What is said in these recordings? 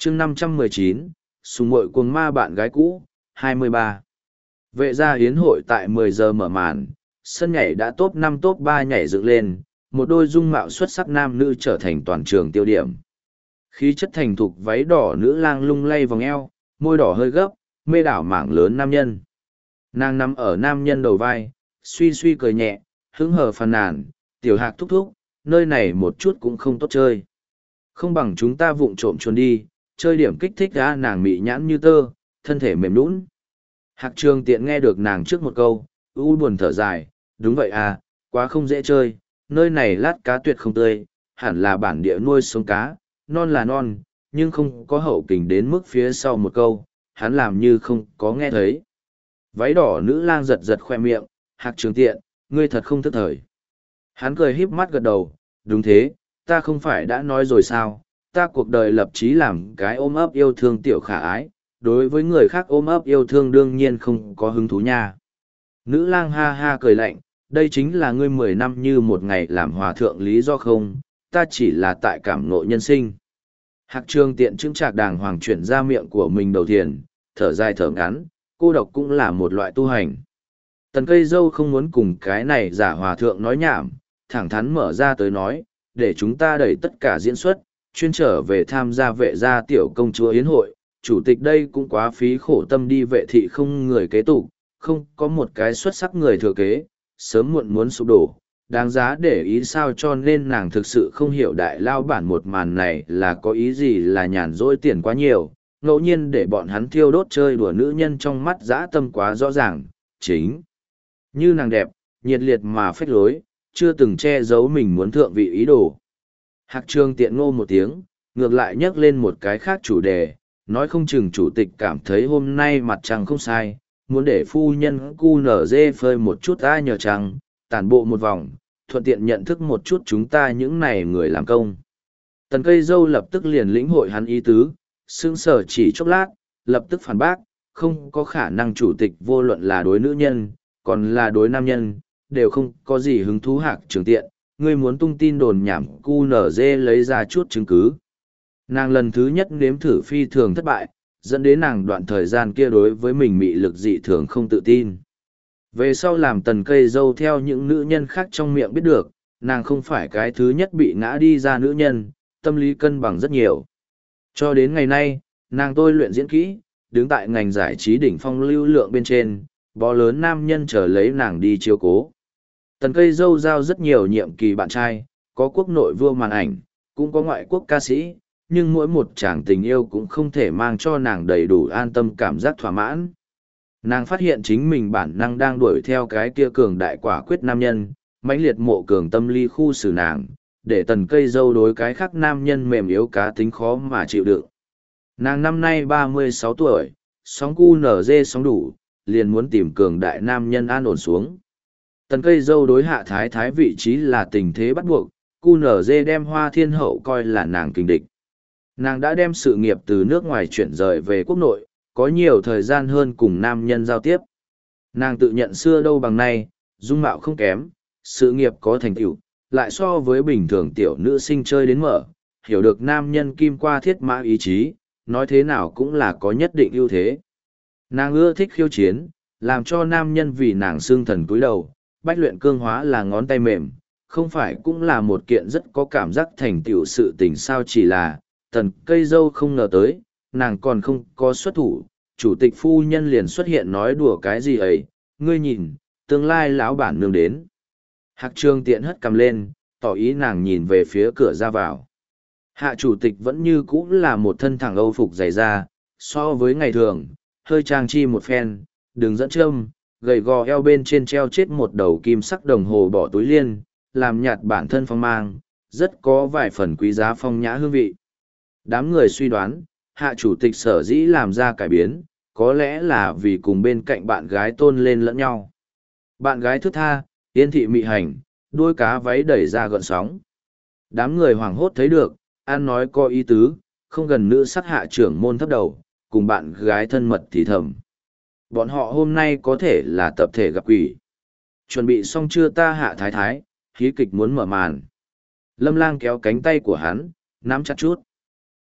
chương 519, sùng muội cuồng ma bạn gái cũ, 23. Vệ gia yến hội tại 10 giờ mở màn, sân nhảy đã top 5 top 3 nhảy dựng lên, một đôi dung mạo xuất sắc nam nữ trở thành toàn trường tiêu điểm. Khí chất thành thục váy đỏ nữ lang lung lay vòng eo, môi đỏ hơi gấp, mê đảo mảng lớn nam nhân. Nàng nằm ở nam nhân đầu vai, suy suy cười nhẹ, hứng hờ phàn nàn, tiểu hạc thúc thúc, nơi này một chút cũng không tốt chơi. Không bằng chúng ta vụng trộm chuồn đi, chơi điểm kích thích ra nàng mị nhãn như tơ, thân thể mềm nũng. Hạc Trường Tiện nghe được nàng trước một câu, u buồn thở dài, đúng vậy à, quá không dễ chơi, nơi này lát cá tuyệt không tươi, hẳn là bản địa nuôi sống cá, non là non, nhưng không có hậu kình đến mức phía sau một câu, hắn làm như không có nghe thấy. Váy đỏ nữ lang giật giật khoe miệng, Hạc Trường Tiện, ngươi thật không thức thời. Hắn cười híp mắt gật đầu, đúng thế, ta không phải đã nói rồi sao, ta cuộc đời lập chí làm cái ôm ấp yêu thương tiểu khả ái, đối với người khác ôm ấp yêu thương đương nhiên không có hứng thú nha. Nữ lang ha ha cười lạnh, đây chính là ngươi 10 năm như một ngày làm hòa thượng lý do không, ta chỉ là tại cảm ngộ nhân sinh. Hạc Trường Tiện chứng trạc đàng hoàng chuyển ra miệng của mình đầu tiên, thở dài thở ngắn, cô độc cũng là một loại tu hành. Tần Cây Dâu không muốn cùng cái này giả hòa thượng nói nhảm, thẳng thắn mở ra tới nói, để chúng ta đẩy tất cả diễn xuất, chuyên trở về tham gia vệ gia tiểu công chúa yến hội, chủ tịch đây cũng quá phí khổ tâm đi vệ thị không người kế tục, không có một cái xuất sắc người thừa kế, sớm muộn muốn sụp đổ, đáng giá để ý sao, cho nên nàng thực sự không hiểu đại lao bản một màn này là có ý gì, là nhàn rỗi tiền quá nhiều, ngẫu nhiên để bọn hắn thiêu đốt chơi đùa nữ nhân trong mắt dã tâm quá rõ ràng, chính như nàng đẹp, nhiệt liệt mà phách lối, chưa từng che giấu mình muốn thượng vị ý đồ. Hạc Trường Tiện ngô một tiếng, ngược lại nhắc lên một cái khác chủ đề, nói không chừng chủ tịch cảm thấy hôm nay mặt trăng không sai, muốn để phu nhân cu nở dê phơi một chút ai nhờ trăng, tản bộ một vòng, thuận tiện nhận thức một chút chúng ta những này người làm công. Tần Cây Dâu lập tức liền lĩnh hội hắn ý tứ, sững sờ chỉ chốc lát, lập tức phản bác, không có khả năng chủ tịch vô luận là đối nữ nhân, còn là đối nam nhân, đều không có gì hứng thú. Hạc Trường Tiện, ngươi muốn tung tin đồn nhảm cu nở dê lấy ra chút chứng cứ. Nàng lần thứ nhất nếm thử phi thường thất bại, dẫn đến nàng đoạn thời gian kia đối với mình mị lực dị thường không tự tin. Về sau làm Tần Cây Dâu theo những nữ nhân khác trong miệng biết được, nàng không phải cái thứ nhất bị ngã đi ra nữ nhân, tâm lý cân bằng rất nhiều. Cho đến ngày nay, nàng tôi luyện diễn kỹ, đứng tại ngành giải trí đỉnh phong lưu lượng bên trên, bó lớn nam nhân chờ lấy nàng đi chiếu cố. Tần Cây Dâu giao rất nhiều nhiệm kỳ bạn trai, có quốc nội vua màn ảnh, cũng có ngoại quốc ca sĩ, nhưng mỗi một chàng tình yêu cũng không thể mang cho nàng đầy đủ an tâm cảm giác thỏa mãn. Nàng phát hiện chính mình bản năng đang đuổi theo cái kia cường đại quả quyết nam nhân, mãnh liệt mộ cường tâm lý khu xử nàng, để Tần Cây Dâu đối cái khác nam nhân mềm yếu cá tính khó mà chịu đựng. Nàng năm nay 36 tuổi, sóng cu nở dê sóng đủ, liền muốn tìm cường đại nam nhân an ổn xuống. Tần Cây Dâu đối Hạ Thái Thái vị trí là tình thế bắt buộc, cu nở dê đem Hoa Thiên Hậu coi là nàng kình địch. Nàng đã đem sự nghiệp từ nước ngoài chuyển rời về quốc nội, có nhiều thời gian hơn cùng nam nhân giao tiếp. Nàng tự nhận xưa đâu bằng nay, dung mạo không kém, sự nghiệp có thành tựu, lại so với bình thường tiểu nữ sinh chơi đến mở, hiểu được nam nhân kim qua thiết mã ý chí, nói thế nào cũng là có nhất định ưu thế. Nàng ưa thích khiêu chiến, làm cho nam nhân vì nàng xương thần cúi đầu, bách luyện cương hóa là ngón tay mềm, không phải cũng là một kiện rất có cảm giác thành tựu sự tình sao. Chỉ là Tần Cây Dâu không ngờ tới, nàng còn không có xuất thủ, chủ tịch phu nhân liền xuất hiện nói đùa cái gì ấy, ngươi nhìn, tương lai lão bản nương đến. Hạc Trường Tiện hất cầm lên, tỏ ý nàng nhìn về phía cửa ra vào. Hạ chủ tịch vẫn như cũ là một thân thẳng Âu phục dày da, so với ngày thường, hơi trang chi một phen, đường dẫn châm, gầy gò eo bên trên treo chết một đầu kim sắc đồng hồ bỏ túi liên, làm nhạt bản thân phong mang, rất có vài phần quý giá phong nhã hương vị. Đám người suy đoán, hạ chủ tịch sở dĩ làm ra cải biến, có lẽ là vì cùng bên cạnh bạn gái tôn lên lẫn nhau. Bạn gái thướt tha, yên thị mị hành, đuôi cá váy đẩy ra gợn sóng. Đám người hoảng hốt thấy được, an nói có ý tứ, không gần nữ sắc hạ trưởng môn thấp đầu, cùng bạn gái thân mật thì thầm. Bọn họ hôm nay có thể là tập thể gặp quỷ. Chuẩn bị xong chưa ta Hạ Thái Thái, hí kịch muốn mở màn. Lâm Lang kéo cánh tay của hắn, nắm chặt chút.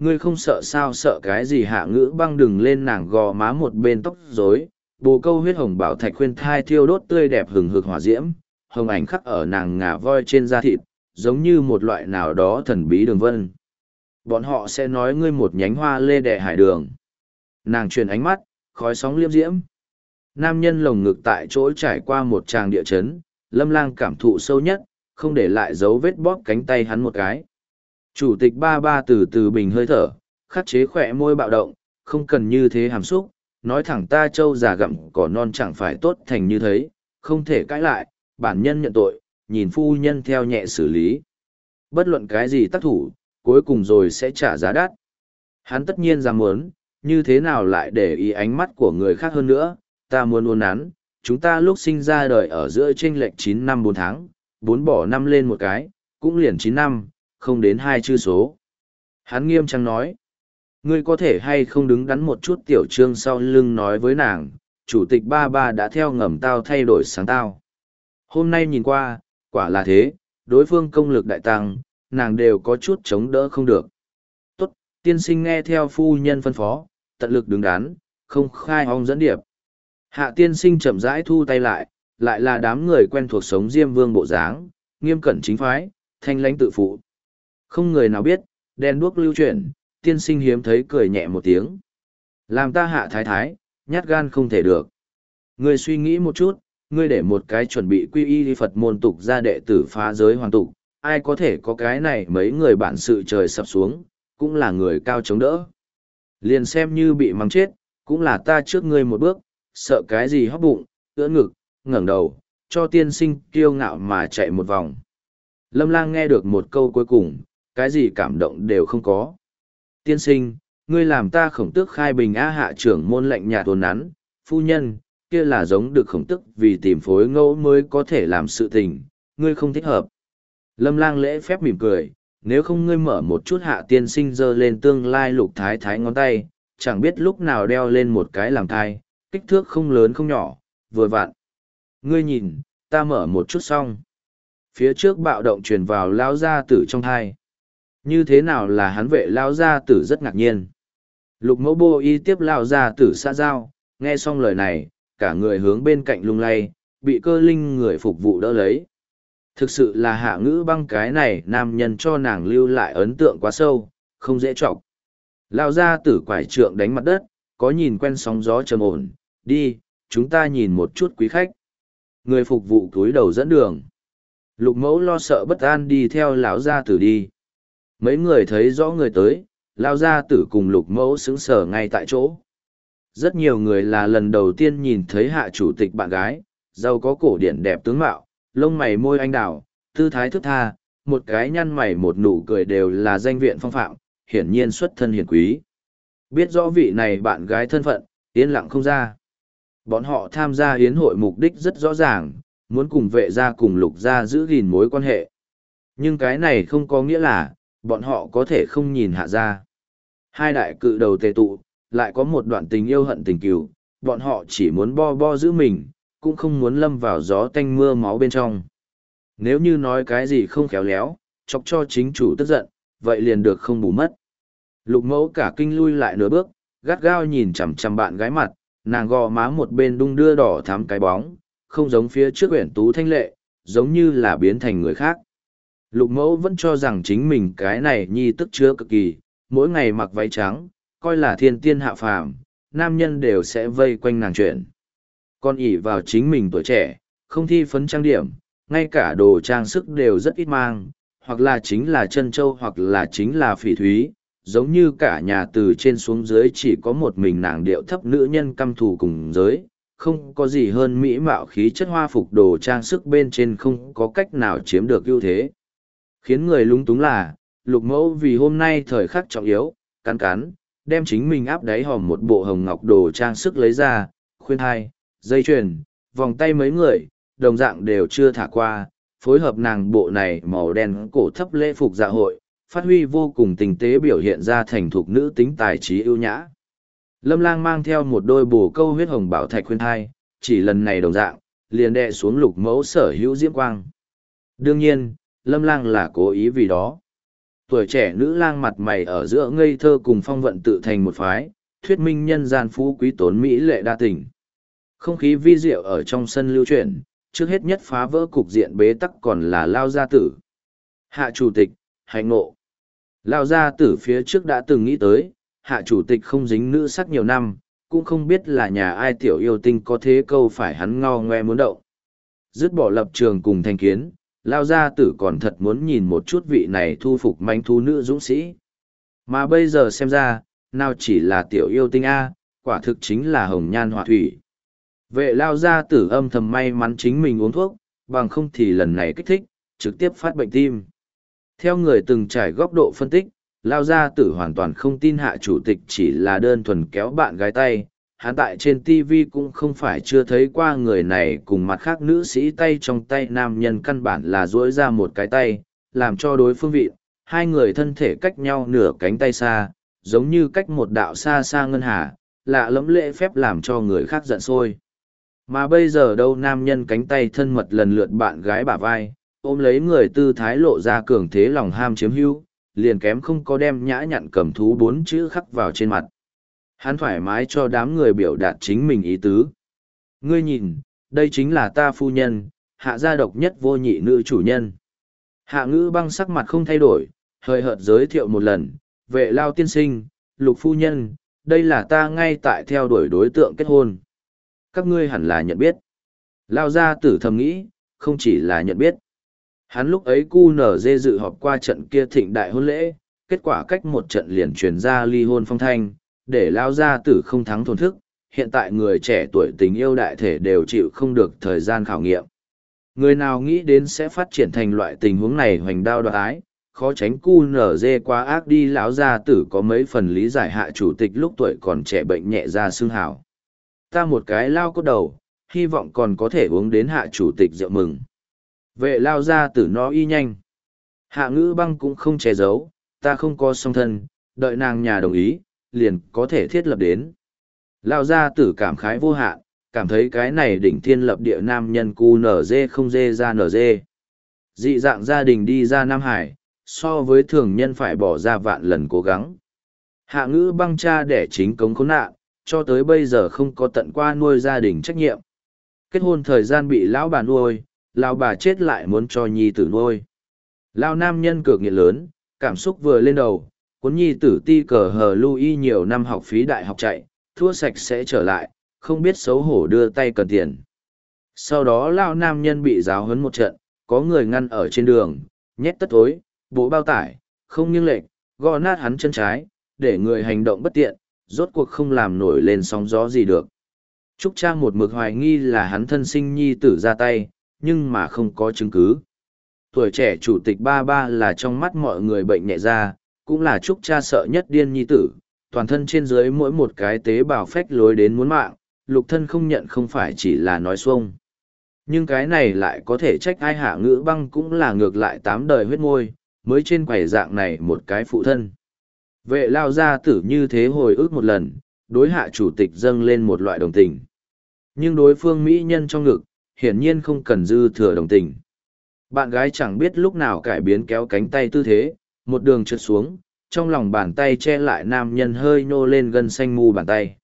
Ngươi không sợ sao? Sợ cái gì? Hạ Ngữ Băng đừng lên, nàng gò má một bên tóc rối, bồ câu huyết hồng bảo thạch khuyên thai thiêu đốt tươi đẹp hừng hực hỏa diễm, hồng ảnh khắc ở nàng ngà voi trên da thịt, giống như một loại nào đó thần bí đường vân. Bọn họ sẽ nói ngươi một nhánh hoa lê đệ hải đường. Nàng truyền ánh mắt, khói sóng liêm diễm. Nam nhân lồng ngực tại chỗ trải qua một tràng địa chấn, Lâm Lang cảm thụ sâu nhất, không để lại dấu vết bóp cánh tay hắn một cái. Chủ tịch ba ba từ từ bình hơi thở, khắc chế khỏe môi bạo động, không cần như thế hàm xúc, nói thẳng ta trâu già gặm cỏ non chẳng phải tốt thành như thế, không thể cãi lại, bản nhân nhận tội, nhìn phu nhân theo nhẹ xử lý. Bất luận cái gì tác thủ, cuối cùng rồi sẽ trả giá đắt. Hắn tất nhiên dám muốn, như thế nào lại để ý ánh mắt của người khác hơn nữa, ta muốn uốn nắn, chúng ta lúc sinh ra đời ở giữa chênh lệch 9 năm 4 tháng, 4 bỏ 5 lên một cái, cũng liền 9 năm, không đến 2 chữ số. Hắn nghiêm trang nói, ngươi có thể hay không đứng đắn một chút? Tiểu Trương sau lưng nói với nàng, chủ tịch ba ba đã theo ngầm tao thay đổi sáng tao. Hôm nay nhìn qua, quả là thế, đối phương công lực đại tăng, nàng đều có chút chống đỡ không được. Tốt, tiên sinh nghe theo phu nhân phân phó, tận lực đứng đắn, không khai ong dẫn điệp. Hạ tiên sinh chậm rãi thu tay lại là đám người quen thuộc sống Diêm Vương bộ dáng, nghiêm cẩn chính phái, thanh lãnh tự phụ. Không người nào biết, đen đuốc lưu chuyển, tiên sinh hiếm thấy cười nhẹ một tiếng. Làm ta Hạ thái thái, nhát gan không thể được. Ngươi suy nghĩ một chút, ngươi để một cái chuẩn bị quy y Phật môn tục ra đệ tử phá giới hoàn tục, ai có thể có cái này? Mấy người bản sự trời sập xuống, cũng là người cao chống đỡ. Liền xem như bị mắng chết, cũng là ta trước ngươi một bước, sợ cái gì? Hóp bụng, ưỡn ngực, ngẩng đầu, cho tiên sinh kiêu ngạo mà chạy một vòng. Lâm Lang nghe được một câu cuối cùng, cái gì cảm động đều không có. Tiên sinh, ngươi làm ta Khổng Tước khai bình á. Hạ trưởng môn lạnh nhạt uốn nắn, phu nhân, kia là giống được Khổng Tước vì tìm phối ngẫu mới có thể làm sự tình, ngươi không thích hợp. Lâm Lang lễ phép mỉm cười, nếu không ngươi mở một chút. Hạ tiên sinh giơ lên tương lai Lục thái thái ngón tay, chẳng biết lúc nào đeo lên một cái làm thai, kích thước không lớn không nhỏ, vừa vặn. Ngươi nhìn, ta mở một chút xong. Phía trước bạo động truyền vào lao gia tử trong thai. Như thế nào là hắn vệ lao gia tử rất ngạc nhiên. Lục mẫu bô y tiếp lao gia tử xã giao, nghe xong lời này, cả người hướng bên cạnh lung lay, bị Cơ Linh người phục vụ đỡ lấy. Thực sự là Hạ Ngữ Băng cái này nam nhân cho nàng lưu lại ấn tượng quá sâu, không dễ chọc. Lao gia tử quải trượng đánh mặt đất, có nhìn quen sóng gió trầm ổn, đi, chúng ta nhìn một chút quý khách. Người phục vụ cúi đầu dẫn đường. Lục mẫu lo sợ bất an đi theo lão gia tử đi. Mấy người thấy rõ người tới, lao gia tử cùng lục mẫu sững sờ ngay tại chỗ. Rất nhiều người là lần đầu tiên nhìn thấy Hạ chủ tịch bạn gái, giàu có cổ điển đẹp tướng mạo, lông mày môi anh đào, tư thái thức tha, một cái nhăn mày một nụ cười đều là danh viện phong phạm, hiển nhiên xuất thân hiển quý. Biết rõ vị này bạn gái thân phận, yên lặng không ra. Bọn họ tham gia hiến hội mục đích rất rõ ràng, muốn cùng vệ gia cùng lục gia giữ gìn mối quan hệ. Nhưng cái này không có nghĩa là, bọn họ có thể không nhìn Hạ gia. Hai đại cự đầu tề tụ, lại có một đoạn tình yêu hận tình cừu, bọn họ chỉ muốn bo bo giữ mình, cũng không muốn lâm vào gió tanh mưa máu bên trong. Nếu như nói cái gì không khéo léo, chọc cho chính chủ tức giận, vậy liền được không bù mất. Lục mẫu cả kinh lui lại nửa bước, gắt gao nhìn chằm chằm bạn gái mặt, nàng gò má một bên đung đưa đỏ thắm cái bóng, không giống phía trước uyển tú thanh lệ, giống như là biến thành người khác. Lục mẫu vẫn cho rằng chính mình cái này nhi tức chứa cực kỳ, mỗi ngày mặc váy trắng, coi là thiên tiên hạ phàm, nam nhân đều sẽ vây quanh nàng chuyện. Còn ỷ vào chính mình tuổi trẻ, không thi phấn trang điểm, ngay cả đồ trang sức đều rất ít mang, hoặc là chính là chân châu hoặc là chính là phỉ thúy, giống như cả nhà từ trên xuống dưới chỉ có một mình nàng điệu thấp nữ nhân căm thù cùng giới, không có gì hơn mỹ mạo khí chất hoa phục đồ trang sức bên trên không có cách nào chiếm được ưu thế. Khiến người lung túng là, lục mẫu vì hôm nay thời khắc trọng yếu, cắn cắn, đem chính mình áp đáy hòm một bộ hồng ngọc đồ trang sức lấy ra, khuyên thai, dây chuyền, vòng tay mấy người, đồng dạng đều chưa thả qua, phối hợp nàng bộ này màu đen cổ thấp lễ phục dạ hội, phát huy vô cùng tinh tế biểu hiện ra thành thục nữ tính tài trí ưu nhã. Lâm Lang mang theo một đôi bồ câu huyết hồng bảo thạch khuyên thai, chỉ lần này đồng dạng, liền đè xuống lục mẫu sở hữu diễm quang. Đương nhiên, Lâm Lang là cố ý vì đó. Tuổi trẻ nữ lang mặt mày ở giữa ngây thơ cùng phong vận tự thành một phái, thuyết minh nhân gian phú quý tốn mỹ lệ đa tình. Không khí vi diệu ở trong sân lưu chuyển, trước hết nhất phá vỡ cục diện bế tắc còn là Lao Gia Tử. Hạ chủ tịch, hạnh ngộ. Lao Gia Tử phía trước đã từng nghĩ tới, hạ chủ tịch không dính nữ sắc nhiều năm, cũng không biết là nhà ai tiểu yêu tinh có thế câu phải hắn ngao ngoe muốn đậu. Dứt bỏ lập trường cùng thành kiến, Lao Gia Tử còn thật muốn nhìn một chút vị này thu phục manh thú nữ dũng sĩ. Mà bây giờ xem ra, nào chỉ là tiểu yêu tinh A, quả thực chính là hồng nhan họa thủy. Vệ Lao Gia Tử âm thầm may mắn chính mình uống thuốc, bằng không thì lần này kích thích, trực tiếp phát bệnh tim. Theo người từng trải góc độ phân tích, Lao Gia Tử hoàn toàn không tin hạ chủ tịch chỉ là đơn thuần kéo bạn gái tay. Hắn tại trên TV cũng không phải chưa thấy qua người này cùng mặt khác nữ sĩ tay trong tay nam nhân căn bản là duỗi ra một cái tay, làm cho đối phương vị, hai người thân thể cách nhau nửa cánh tay xa, giống như cách một đạo xa xa ngân hà, lạ lẫm lễ phép làm cho người khác giận sôi. Mà bây giờ đâu nam nhân cánh tay thân mật lần lượt bạn gái bả vai, ôm lấy người tư thái lộ ra cường thế lòng ham chiếm hữu, liền kém không có đem nhã nhặn cầm thú 4 chữ khắc vào trên mặt. Hắn thoải mái cho đám người biểu đạt chính mình ý tứ. Ngươi nhìn, đây chính là ta phu nhân, hạ gia độc nhất vô nhị nữ chủ nhân. Hạ Ngữ Băng sắc mặt không thay đổi, hời hợt giới thiệu một lần, vệ Lao tiên sinh, Lục phu nhân, đây là ta ngay tại theo đuổi đối tượng kết hôn. Các ngươi hẳn là nhận biết. Lao Gia Tử thầm nghĩ, không chỉ là nhận biết. Hắn lúc ấy QNZ dự họp qua trận kia thịnh đại hôn lễ, kết quả cách một trận liền truyền ra ly hôn phong thanh, để Lao Gia Tử không thắng thổn thức. Hiện tại người trẻ tuổi tình yêu đại thể đều chịu không được thời gian khảo nghiệm. Người nào nghĩ đến sẽ phát triển thành loại tình huống này hoành đao đoạt ái, khó tránh QNZ quá ác đi. Lão Gia Tử có mấy phần lý giải hạ chủ tịch lúc tuổi còn trẻ bệnh nhẹ ra xương hảo. Ta một cái lao cốt đầu, hy vọng còn có thể uống đến hạ chủ tịch rượu mừng. Vệ Lao Gia Tử nó y nhanh. Hạ Ngữ Băng cũng không che giấu, ta không có song thân, đợi nàng nhà đồng ý, liền có thể thiết lập đến. Lao Gia Tử cảm khái vô hạn, cảm thấy cái này đỉnh thiên lập địa nam nhân QNZ không dê ra nở dê. Dị dạng gia đình đi ra Nam Hải, so với thường nhân phải bỏ ra vạn lần cố gắng. Hạ Ngữ Băng cha đẻ chính cống khốn nạn, cho tới bây giờ không có tận qua nuôi gia đình trách nhiệm. Kết hôn thời gian bị lão bà nuôi, lão bà chết lại muốn cho nhi tử nuôi. Lão nam nhân cược nghiện lớn, cảm xúc vừa lên đầu, cuốn nhi tử ti cờ hờ Louis nhiều năm học phí đại học chạy, thua sạch sẽ trở lại, không biết xấu hổ đưa tay cần tiền. Sau đó lão nam nhân bị giáo huấn một trận, có người ngăn ở trên đường, nhét tất thối, bộ bao tải, không nghiêng lệch, gõ nát hắn chân trái, để người hành động bất tiện, rốt cuộc không làm nổi lên sóng gió gì được. Trúc Trang một mực hoài nghi là hắn thân sinh nhi tử ra tay, nhưng mà không có chứng cứ. Tuổi trẻ chủ tịch ba ba là trong mắt mọi người bệnh nhẹ ra, cũng là Trúc Cha sợ nhất điên nhi tử, toàn thân trên dưới mỗi một cái tế bào phách lối đến muốn mạng, Lục thân không nhận không phải chỉ là nói xuông. Nhưng cái này lại có thể trách ai. Hạ Ngữ Băng cũng là ngược lại 8 đời huyết môi, mới trên quầy dạng này một cái phụ thân. Vệ Lao Gia Tử như thế hồi ức một lần, đối hạ chủ tịch dâng lên một loại đồng tình. Nhưng đối phương mỹ nhân trong ngực, hiển nhiên không cần dư thừa đồng tình. Bạn gái chẳng biết lúc nào cải biến kéo cánh tay tư thế, một đường trượt xuống, trong lòng bàn tay che lại nam nhân hơi nhô lên gân xanh mu bàn tay.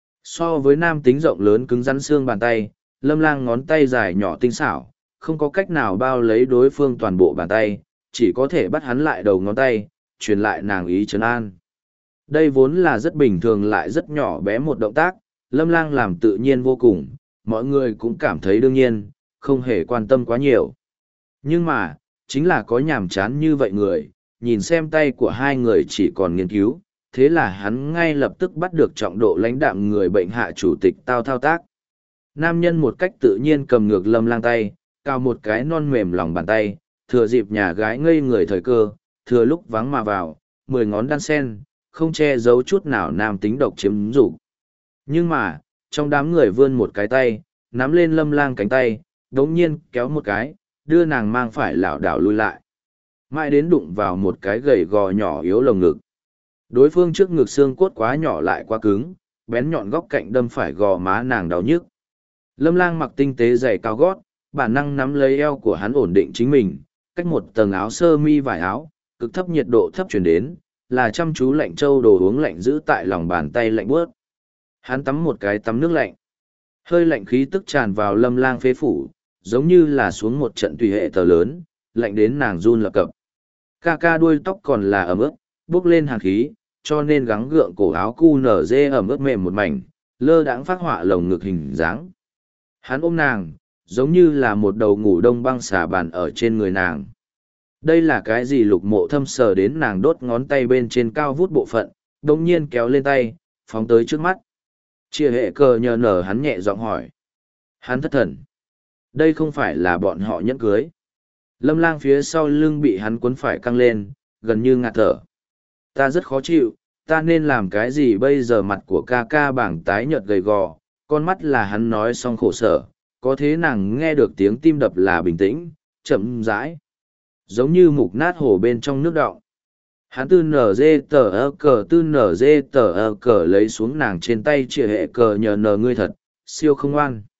So với nam tính rộng lớn cứng rắn xương bàn tay, Lâm Lang ngón tay dài nhỏ tinh xảo, không có cách nào bao lấy đối phương toàn bộ bàn tay, chỉ có thể bắt hắn lại đầu ngón tay, truyền lại nàng ý trấn an. Đây vốn là rất bình thường lại rất nhỏ bé một động tác, Lâm Lang làm tự nhiên vô cùng, mọi người cũng cảm thấy đương nhiên, không hề quan tâm quá nhiều. Nhưng mà, chính là có nhàm chán như vậy người, nhìn xem tay của hai người chỉ còn nghiên cứu, thế là hắn ngay lập tức bắt được trọng độ lãnh đạm người bệnh hạ chủ tịch tao thao tác. Nam nhân một cách tự nhiên cầm ngược Lâm Lang tay, cao một cái non mềm lòng bàn tay, thừa dịp nhà gái ngây người thời cơ, thừa lúc vắng mà vào, 10 ngón đan sen, không che giấu chút nào nam tính độc chiếm dục. Nhưng mà, trong đám người vươn một cái tay, nắm lên Lâm Lang cánh tay, đống nhiên kéo một cái, đưa nàng mang phải lảo đảo lui lại. Mãi đến đụng vào một cái gầy gò nhỏ yếu lồng ngực. Đối phương trước ngực xương cốt quá nhỏ lại quá cứng, bén nhọn góc cạnh đâm phải gò má nàng đau nhức. Lâm Lang mặc tinh tế giày cao gót, bản năng nắm lấy eo của hắn ổn định chính mình, cách một tầng áo sơ mi vải áo, cực thấp nhiệt độ thấp chuyển đến, là chăm chú lạnh châu đồ uống lạnh giữ tại lòng bàn tay lạnh buốt. Hắn tắm một cái tắm nước lạnh. Hơi lạnh khí tức tràn vào Lâm Lang phế phủ, giống như là xuống một trận tùy hệ tờ lớn, lạnh đến nàng run lập cập. Ca ca đuôi tóc còn là ẩm ướt, bốc lên hàn khí, cho nên gắng gượng cổ áo cu nở dê ẩm ướt mềm một mảnh, lơ đãng phát họa lồng ngực hình dáng. Hắn ôm nàng, giống như là một đầu ngủ đông băng xà bàn ở trên người nàng. Đây là cái gì? Lục Mộ Thâm sờ đến nàng đốt ngón tay bên trên cao vút bộ phận, đồng nhiên kéo lên tay, phóng tới trước mắt. Chia hệ cờ nhờ nở hắn nhẹ giọng hỏi. Hắn thất thần. Đây không phải là bọn họ nhẫn cưới. Lâm Lang phía sau lưng bị hắn cuốn phải căng lên, gần như ngạt thở. Ta rất khó chịu, ta nên làm cái gì bây giờ? Mặt của ca ca bảng tái nhợt gầy gò, con mắt là hắn nói xong khổ sở, có thế nàng nghe được tiếng tim đập là bình tĩnh, chậm rãi, giống như mục nát hồ bên trong nước đọng. Hắn tư nở dê tờ ơ cờ lấy xuống nàng trên tay, chia hệ cờ nhờ nờ ngươi thật, siêu không ngoan.